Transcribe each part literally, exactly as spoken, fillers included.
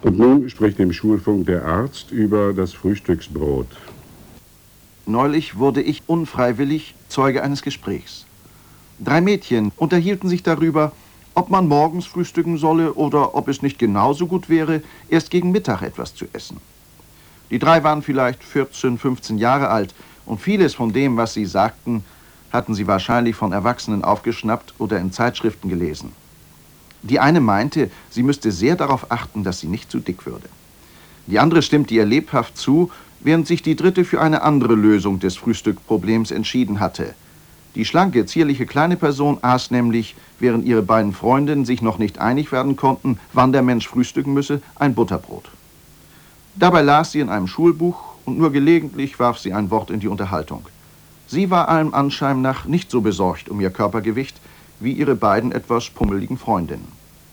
Und nun spricht im Schulfunk der Arzt über das Frühstücksbrot. Neulich wurde ich unfreiwillig Zeuge eines Gesprächs. Drei Mädchen unterhielten sich darüber, ob man morgens frühstücken solle oder ob es nicht genauso gut wäre, erst gegen Mittag etwas zu essen. Die drei waren vielleicht vierzehn, fünfzehn Jahre alt und vieles von dem, was sie sagten, hatten sie wahrscheinlich von Erwachsenen aufgeschnappt oder in Zeitschriften gelesen. Die eine meinte, sie müsste sehr darauf achten, dass sie nicht zu dick würde. Die andere stimmte ihr lebhaft zu, während sich die dritte für eine andere Lösung des Frühstückproblems entschieden hatte. Die schlanke, zierliche kleine Person aß nämlich, während ihre beiden Freundinnen sich noch nicht einig werden konnten, wann der Mensch frühstücken müsse, ein Butterbrot. Dabei las sie in einem Schulbuch und nur gelegentlich warf sie ein Wort in die Unterhaltung. Sie war allem Anschein nach nicht so besorgt um ihr Körpergewicht wie ihre beiden etwas pummeligen Freundinnen.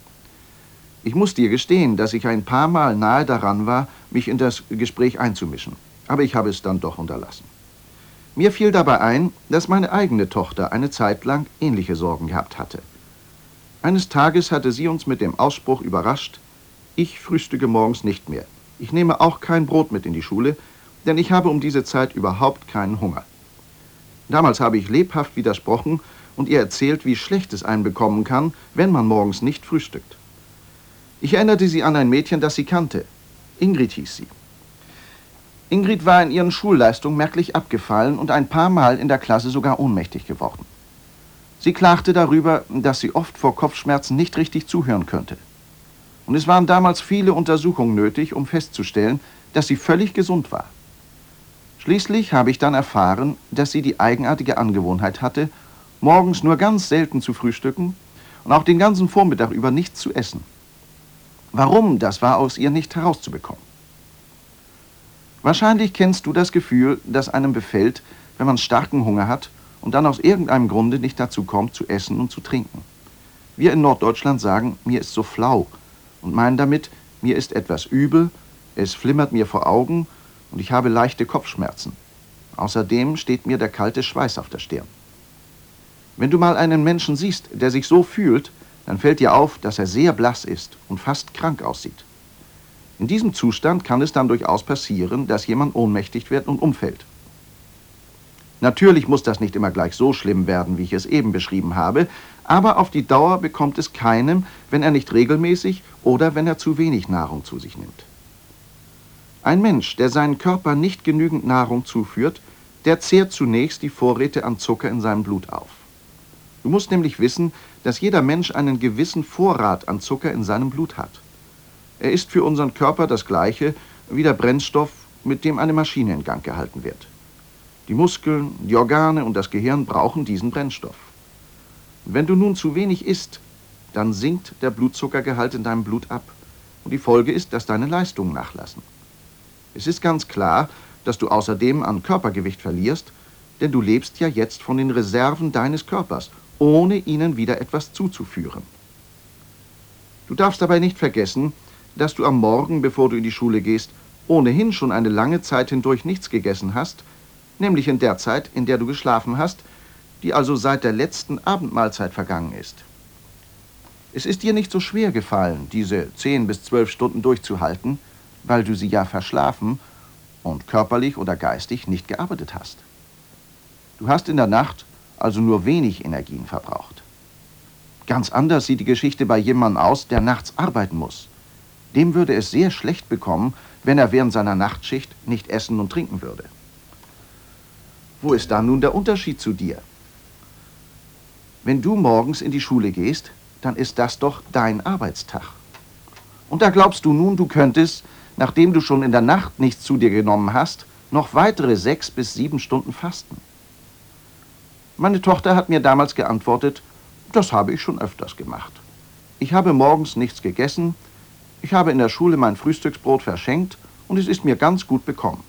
Ich muss dir gestehen, dass ich ein paar Mal nahe daran war, mich in das Gespräch einzumischen. Aber ich habe es dann doch unterlassen. Mir fiel dabei ein, dass meine eigene Tochter eine Zeit lang ähnliche Sorgen gehabt hatte. Eines Tages hatte sie uns mit dem Ausspruch überrascht: Ich frühstücke morgens nicht mehr. Ich nehme auch kein Brot mit in die Schule, denn ich habe um diese Zeit überhaupt keinen Hunger. Damals habe ich lebhaft widersprochen und ihr erzählt, wie schlecht es einen bekommen kann, wenn man morgens nicht frühstückt. Ich erinnerte sie an ein Mädchen, das sie kannte. Ingrid hieß sie. Ingrid war in ihren Schulleistungen merklich abgefallen und ein paar Mal in der Klasse sogar ohnmächtig geworden. Sie klagte darüber, dass sie oft vor Kopfschmerzen nicht richtig zuhören könnte. Und es waren damals viele Untersuchungen nötig, um festzustellen, dass sie völlig gesund war. Schließlich habe ich dann erfahren, dass sie die eigenartige Angewohnheit hatte, morgens nur ganz selten zu frühstücken und auch den ganzen Vormittag über nichts zu essen. Warum, das war aus ihr nicht herauszubekommen. Wahrscheinlich kennst du das Gefühl, das einem befällt, wenn man starken Hunger hat und dann aus irgendeinem Grunde nicht dazu kommt, zu essen und zu trinken. Wir in Norddeutschland sagen, mir ist so flau und meinen damit, mir ist etwas übel, es flimmert mir vor Augen und ich habe leichte Kopfschmerzen. Außerdem steht mir der kalte Schweiß auf der Stirn. Wenn du mal einen Menschen siehst, der sich so fühlt, dann fällt dir auf, dass er sehr blass ist und fast krank aussieht. In diesem Zustand kann es dann durchaus passieren, dass jemand ohnmächtig wird und umfällt. Natürlich muss das nicht immer gleich so schlimm werden, wie ich es eben beschrieben habe, aber auf die Dauer bekommt es keinem, wenn er nicht regelmäßig oder wenn er zu wenig Nahrung zu sich nimmt. Ein Mensch, der seinen Körper nicht genügend Nahrung zuführt, der zehrt zunächst die Vorräte an Zucker in seinem Blut auf. Du musst nämlich wissen, dass jeder Mensch einen gewissen Vorrat an Zucker in seinem Blut hat. Er ist für unseren Körper das Gleiche wie der Brennstoff, mit dem eine Maschine in Gang gehalten wird. Die Muskeln, die Organe und das Gehirn brauchen diesen Brennstoff. Wenn du nun zu wenig isst, dann sinkt der Blutzuckergehalt in deinem Blut ab. Und die Folge ist, dass deine Leistungen nachlassen. Es ist ganz klar, dass du außerdem an Körpergewicht verlierst, denn du lebst ja jetzt von den Reserven deines Körpers, ohne ihnen wieder etwas zuzuführen. Du darfst dabei nicht vergessen, dass du am Morgen, bevor du in die Schule gehst, ohnehin schon eine lange Zeit hindurch nichts gegessen hast, nämlich in der Zeit, in der du geschlafen hast, die also seit der letzten Abendmahlzeit vergangen ist. Es ist dir nicht so schwer gefallen, diese zehn bis zwölf Stunden durchzuhalten, weil du sie ja verschlafen und körperlich oder geistig nicht gearbeitet hast. Du hast in der Nacht also nur wenig Energien verbraucht. Ganz anders sieht die Geschichte bei jemandem aus, der nachts arbeiten muss. Dem würde es sehr schlecht bekommen, wenn er während seiner Nachtschicht nicht essen und trinken würde. Wo ist da nun der Unterschied zu dir? Wenn du morgens in die Schule gehst, dann ist das doch dein Arbeitstag. Und da glaubst du nun, du könntest, nachdem du schon in der Nacht nichts zu dir genommen hast, noch weitere sechs bis sieben Stunden fasten. Meine Tochter hat mir damals geantwortet, das habe ich schon öfters gemacht. Ich habe morgens nichts gegessen, ich habe in der Schule mein Frühstücksbrot verschenkt und es ist mir ganz gut bekommen.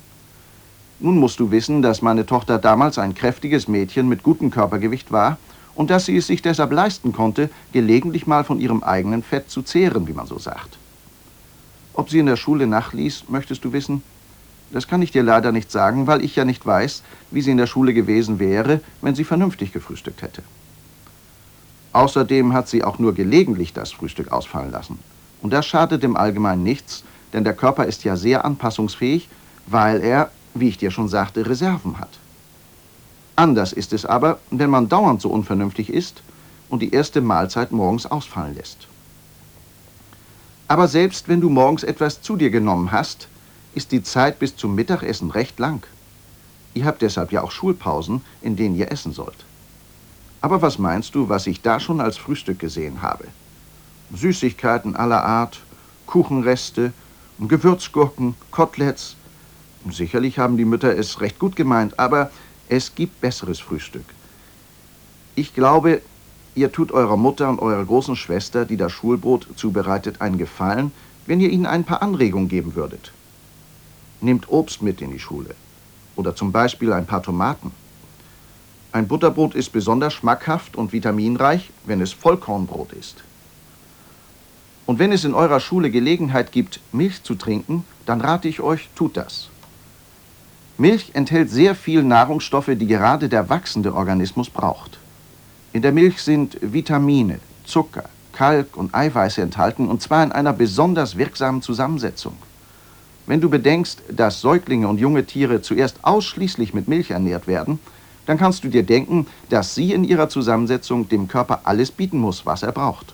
Nun musst du wissen, dass meine Tochter damals ein kräftiges Mädchen mit gutem Körpergewicht war und dass sie es sich deshalb leisten konnte, gelegentlich mal von ihrem eigenen Fett zu zehren, wie man so sagt. Ob sie in der Schule nachließ, möchtest du wissen? Das kann ich dir leider nicht sagen, weil ich ja nicht weiß, wie sie in der Schule gewesen wäre, wenn sie vernünftig gefrühstückt hätte. Außerdem hat sie auch nur gelegentlich das Frühstück ausfallen lassen. Und das schadet dem Allgemeinen nichts, denn der Körper ist ja sehr anpassungsfähig, weil er, wie ich dir schon sagte, Reserven hat. Anders ist es aber, wenn man dauernd so unvernünftig isst und die erste Mahlzeit morgens ausfallen lässt. Aber selbst wenn du morgens etwas zu dir genommen hast, ist die Zeit bis zum Mittagessen recht lang. Ihr habt deshalb ja auch Schulpausen, in denen ihr essen sollt. Aber was meinst du, was ich da schon als Frühstück gesehen habe? Süßigkeiten aller Art, Kuchenreste, Gewürzgurken, Koteletts. Sicherlich haben die Mütter es recht gut gemeint, aber es gibt besseres Frühstück. Ich glaube, ihr tut eurer Mutter und eurer großen Schwester, die das Schulbrot zubereitet, einen Gefallen, wenn ihr ihnen ein paar Anregungen geben würdet. Nehmt Obst mit in die Schule. Oder zum Beispiel ein paar Tomaten. Ein Butterbrot ist besonders schmackhaft und vitaminreich, wenn es Vollkornbrot ist. Und wenn es in eurer Schule Gelegenheit gibt, Milch zu trinken, dann rate ich euch, tut das. Milch enthält sehr viel Nahrungsstoffe, die gerade der wachsende Organismus braucht. In der Milch sind Vitamine, Zucker, Kalk und Eiweiße enthalten, und zwar in einer besonders wirksamen Zusammensetzung. Wenn du bedenkst, dass Säuglinge und junge Tiere zuerst ausschließlich mit Milch ernährt werden, dann kannst du dir denken, dass sie in ihrer Zusammensetzung dem Körper alles bieten muss, was er braucht.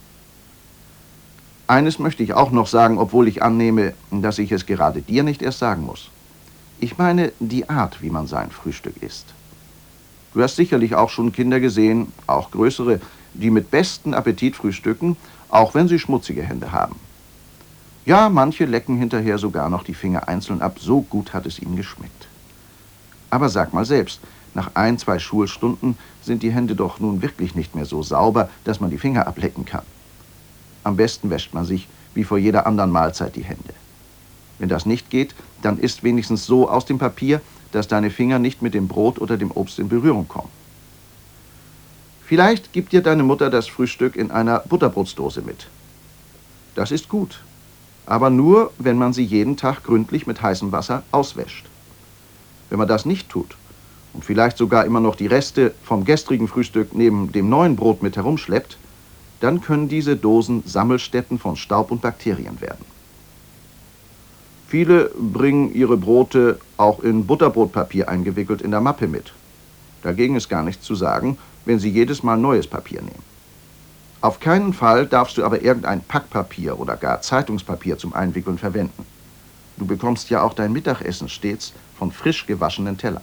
Eines möchte ich auch noch sagen, obwohl ich annehme, dass ich es gerade dir nicht erst sagen muss. Ich meine die Art, wie man sein Frühstück isst. Du hast sicherlich auch schon Kinder gesehen, auch größere, die mit bestem Appetit frühstücken, auch wenn sie schmutzige Hände haben. Ja, manche lecken hinterher sogar noch die Finger einzeln ab, so gut hat es ihnen geschmeckt. Aber sag mal selbst, nach ein, zwei Schulstunden sind die Hände doch nun wirklich nicht mehr so sauber, dass man die Finger ablecken kann. Am besten wäscht man sich wie vor jeder anderen Mahlzeit die Hände. Wenn das nicht geht, dann isst wenigstens so aus dem Papier, dass deine Finger nicht mit dem Brot oder dem Obst in Berührung kommen. Vielleicht gibt dir deine Mutter das Frühstück in einer Butterbrotsdose mit. Das ist gut, aber nur, wenn man sie jeden Tag gründlich mit heißem Wasser auswäscht. Wenn man das nicht tut und vielleicht sogar immer noch die Reste vom gestrigen Frühstück neben dem neuen Brot mit herumschleppt, dann können diese Dosen Sammelstätten von Staub und Bakterien werden. Viele bringen ihre Brote auch in Butterbrotpapier eingewickelt in der Mappe mit. Dagegen ist gar nichts zu sagen, wenn sie jedes Mal neues Papier nehmen. Auf keinen Fall darfst du aber irgendein Packpapier oder gar Zeitungspapier zum Einwickeln verwenden. Du bekommst ja auch dein Mittagessen stets von frisch gewaschenen Tellern.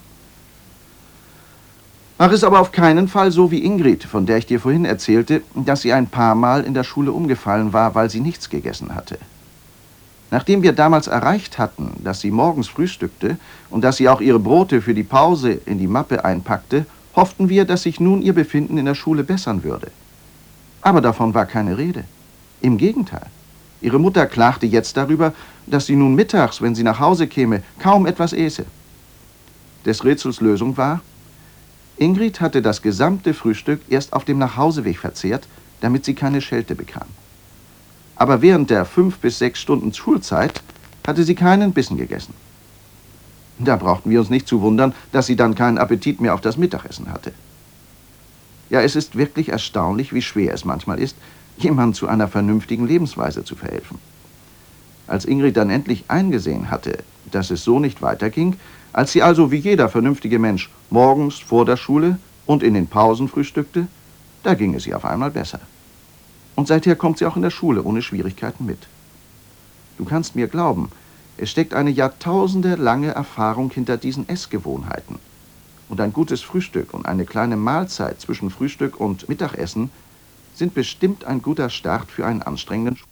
Mach es aber auf keinen Fall so wie Ingrid, von der ich dir vorhin erzählte, dass sie ein paar Mal in der Schule umgefallen war, weil sie nichts gegessen hatte. Nachdem wir damals erreicht hatten, dass sie morgens frühstückte und dass sie auch ihre Brote für die Pause in die Mappe einpackte, hofften wir, dass sich nun ihr Befinden in der Schule bessern würde. Aber davon war keine Rede. Im Gegenteil. Ihre Mutter klagte jetzt darüber, dass sie nun mittags, wenn sie nach Hause käme, kaum etwas äße. Des Rätsels Lösung war: Ingrid hatte das gesamte Frühstück erst auf dem Nachhauseweg verzehrt, damit sie keine Schelte bekam. Aber während der fünf bis sechs Stunden Schulzeit hatte sie keinen Bissen gegessen. Da brauchten wir uns nicht zu wundern, dass sie dann keinen Appetit mehr auf das Mittagessen hatte. Ja, es ist wirklich erstaunlich, wie schwer es manchmal ist, jemandem zu einer vernünftigen Lebensweise zu verhelfen. Als Ingrid dann endlich eingesehen hatte, dass es so nicht weiterging, als sie also wie jeder vernünftige Mensch morgens vor der Schule und in den Pausen frühstückte, da ging es ihr auf einmal besser. Und seither kommt sie auch in der Schule ohne Schwierigkeiten mit. Du kannst mir glauben, es steckt eine jahrtausendelange Erfahrung hinter diesen Essgewohnheiten. Und ein gutes Frühstück und eine kleine Mahlzeit zwischen Frühstück und Mittagessen sind bestimmt ein guter Start für einen anstrengenden Schultag.